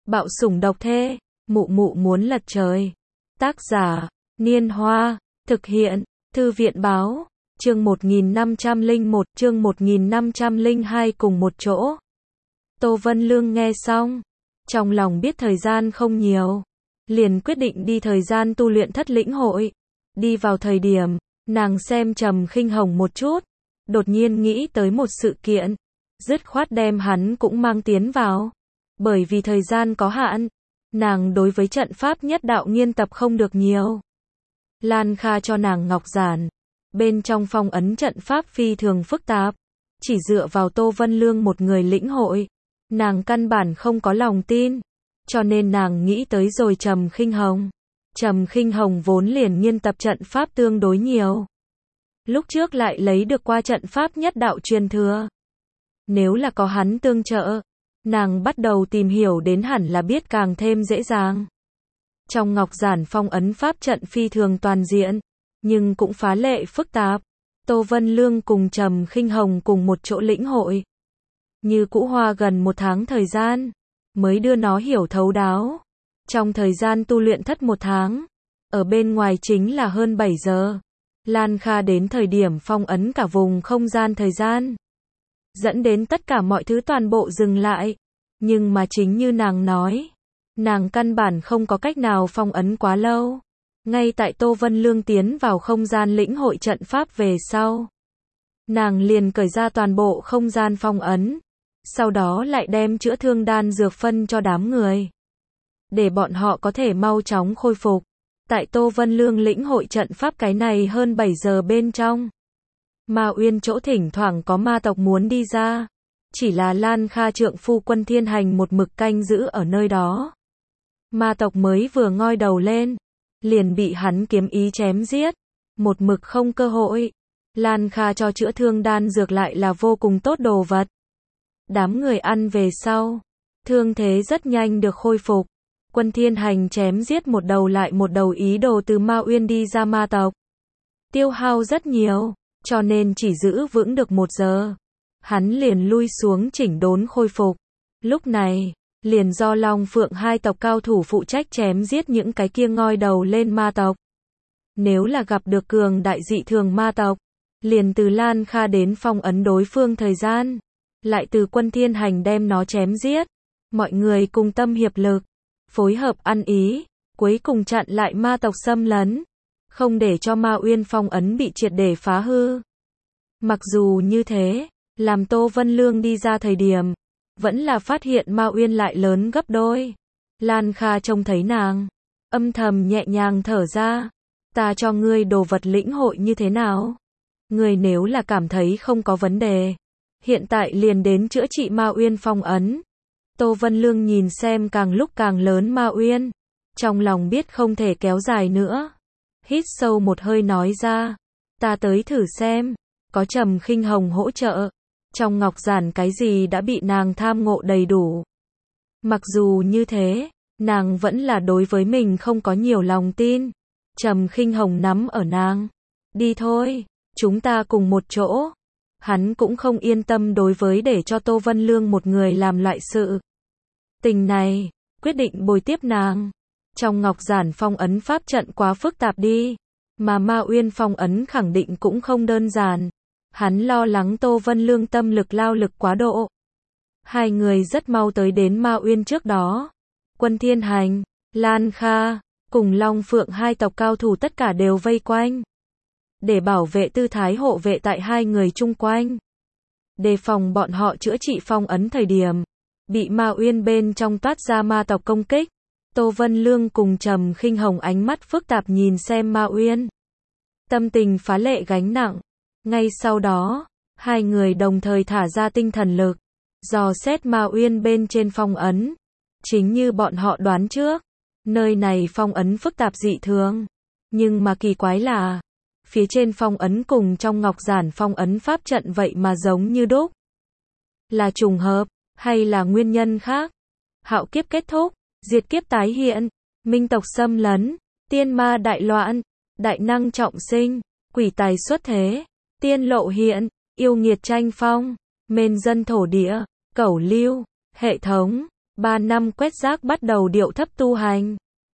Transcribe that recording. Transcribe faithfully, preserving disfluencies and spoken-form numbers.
Bạo sủng độc thê, mụ mụ muốn lật trời. Tác giả, Niên Hoa, thực hiện, Thư viện báo, chương một nghìn năm trăm lẻ một, chương một nghìn năm trăm lẻ hai cùng một chỗ. Tô Vân Lương nghe xong, trong lòng biết thời gian không nhiều, liền quyết định đi thời gian tu luyện thất lĩnh hội. Đi vào thời điểm, nàng xem Trầm Khinh Hồng một chút, đột nhiên nghĩ tới một sự kiện, dứt khoát đem hắn cũng mang tiến vào. Bởi vì thời gian có hạn, nàng đối với trận pháp nhất đạo nghiên tập không được nhiều. Lan Kha cho nàng ngọc giản, bên trong phong ấn trận pháp phi thường phức tạp, chỉ dựa vào Tô Vân Lương một người lĩnh hội, nàng căn bản không có lòng tin, cho nên nàng nghĩ tới rồi Trầm Khinh Hồng. Trầm Khinh Hồng vốn liền nghiên tập trận pháp tương đối nhiều, lúc trước lại lấy được qua trận pháp nhất đạo truyền thừa. Nếu là có hắn tương trợ, nàng bắt đầu tìm hiểu đến hẳn là biết càng thêm dễ dàng. Trong ngọc giản phong ấn pháp trận phi thường toàn diện, nhưng cũng phá lệ phức tạp. Tô Vân Lương cùng Trầm Khinh Hồng cùng một chỗ lĩnh hội, như cũ hoa gần một tháng thời gian, mới đưa nó hiểu thấu đáo. Trong thời gian tu luyện thất một tháng, ở bên ngoài chính là hơn bảy giờ. Lan Kha đến thời điểm phong ấn cả vùng không gian thời gian, dẫn đến tất cả mọi thứ toàn bộ dừng lại. Nhưng mà chính như nàng nói, nàng căn bản không có cách nào phong ấn quá lâu. Ngay tại Tô Vân Lương tiến vào không gian lĩnh hội trận pháp về sau, nàng liền cởi ra toàn bộ không gian phong ấn, sau đó lại đem chữa thương đan dược phân cho đám người, để bọn họ có thể mau chóng khôi phục. Tại Tô Vân Lương lĩnh hội trận pháp cái này hơn bảy giờ bên trong, Ma Uyên chỗ thỉnh thoảng có ma tộc muốn đi ra, chỉ là Lan Kha trượng phu Quân Thiên Hành một mực canh giữ ở nơi đó. Ma tộc mới vừa ngoi đầu lên, liền bị hắn kiếm ý chém giết, một mực không cơ hội. Lan Kha cho chữa thương đan dược lại là vô cùng tốt đồ vật. Đám người ăn về sau, thương thế rất nhanh được khôi phục. Quân Thiên Hành chém giết một đầu lại một đầu ý đồ từ Ma Uyên đi ra ma tộc, tiêu hao rất nhiều, cho nên chỉ giữ vững được một giờ, hắn liền lui xuống chỉnh đốn khôi phục. Lúc này, liền do Long Phượng hai tộc cao thủ phụ trách chém giết những cái kia ngoi đầu lên ma tộc. Nếu là gặp được cường đại dị thường ma tộc, liền từ Lan Kha đến phong ấn đối phương thời gian, lại từ Quân Thiên Hành đem nó chém giết. Mọi người cùng tâm hiệp lực, phối hợp ăn ý, cuối cùng chặn lại ma tộc xâm lấn, không để cho Ma Uyên phong ấn bị triệt để phá hư. Mặc dù như thế, làm Tô Vân Lương đi ra thời điểm, vẫn là phát hiện Ma Uyên lại lớn gấp đôi. Lan Kha trông thấy nàng, âm thầm nhẹ nhàng thở ra. Ta cho ngươi đồ vật lĩnh hội như thế nào? Ngươi nếu là cảm thấy không có vấn đề, hiện tại liền đến chữa trị Ma Uyên phong ấn. Tô Vân Lương nhìn xem càng lúc càng lớn Ma Uyên, trong lòng biết không thể kéo dài nữa. Hít sâu một hơi nói ra, ta tới thử xem. Có Trầm Khinh Hồng hỗ trợ, trong ngọc giản cái gì đã bị nàng tham ngộ đầy đủ. Mặc dù như thế, nàng vẫn là đối với mình không có nhiều lòng tin. Trầm Khinh Hồng nắm ở nàng, đi thôi, chúng ta cùng một chỗ. Hắn cũng không yên tâm đối với để cho Tô Vân Lương một người làm loại sự tình này, quyết định bồi tiếp nàng. Trong ngọc giản phong ấn pháp trận quá phức tạp đi, mà Ma Uyên phong ấn khẳng định cũng không đơn giản. Hắn lo lắng Tô Vân Lương tâm lực lao lực quá độ. Hai người rất mau tới đến Ma Uyên trước đó. Quân Thiên Hành, Lan Kha, cùng Long Phượng hai tộc cao thủ tất cả đều vây quanh, để bảo vệ tư thái hộ vệ tại hai người chung quanh, đề phòng bọn họ chữa trị phong ấn thời điểm bị Ma Uyên bên trong toát ra ma tộc công kích. Tô Vân Lương cùng Trầm Khinh Hồng ánh mắt phức tạp nhìn xem Ma Uyên, tâm tình phá lệ gánh nặng. Ngay sau đó, hai người đồng thời thả ra tinh thần lực, dò xét Ma Uyên bên trên phong ấn. Chính như bọn họ đoán trước, nơi này phong ấn phức tạp dị thường, nhưng mà kỳ quái là, phía trên phong ấn cùng trong ngọc giản phong ấn pháp trận vậy mà giống như đúc. Là trùng hợp, hay là nguyên nhân khác? Hạo kiếp kết thúc, diệt kiếp tái hiện, minh tộc xâm lấn, tiên ma đại loạn, đại năng trọng sinh, quỷ tài xuất thế, tiên lộ hiện, yêu nghiệt tranh phong, mên dân thổ địa, cẩu lưu, hệ thống, ba năm quét rác bắt đầu điệu thấp tu hành.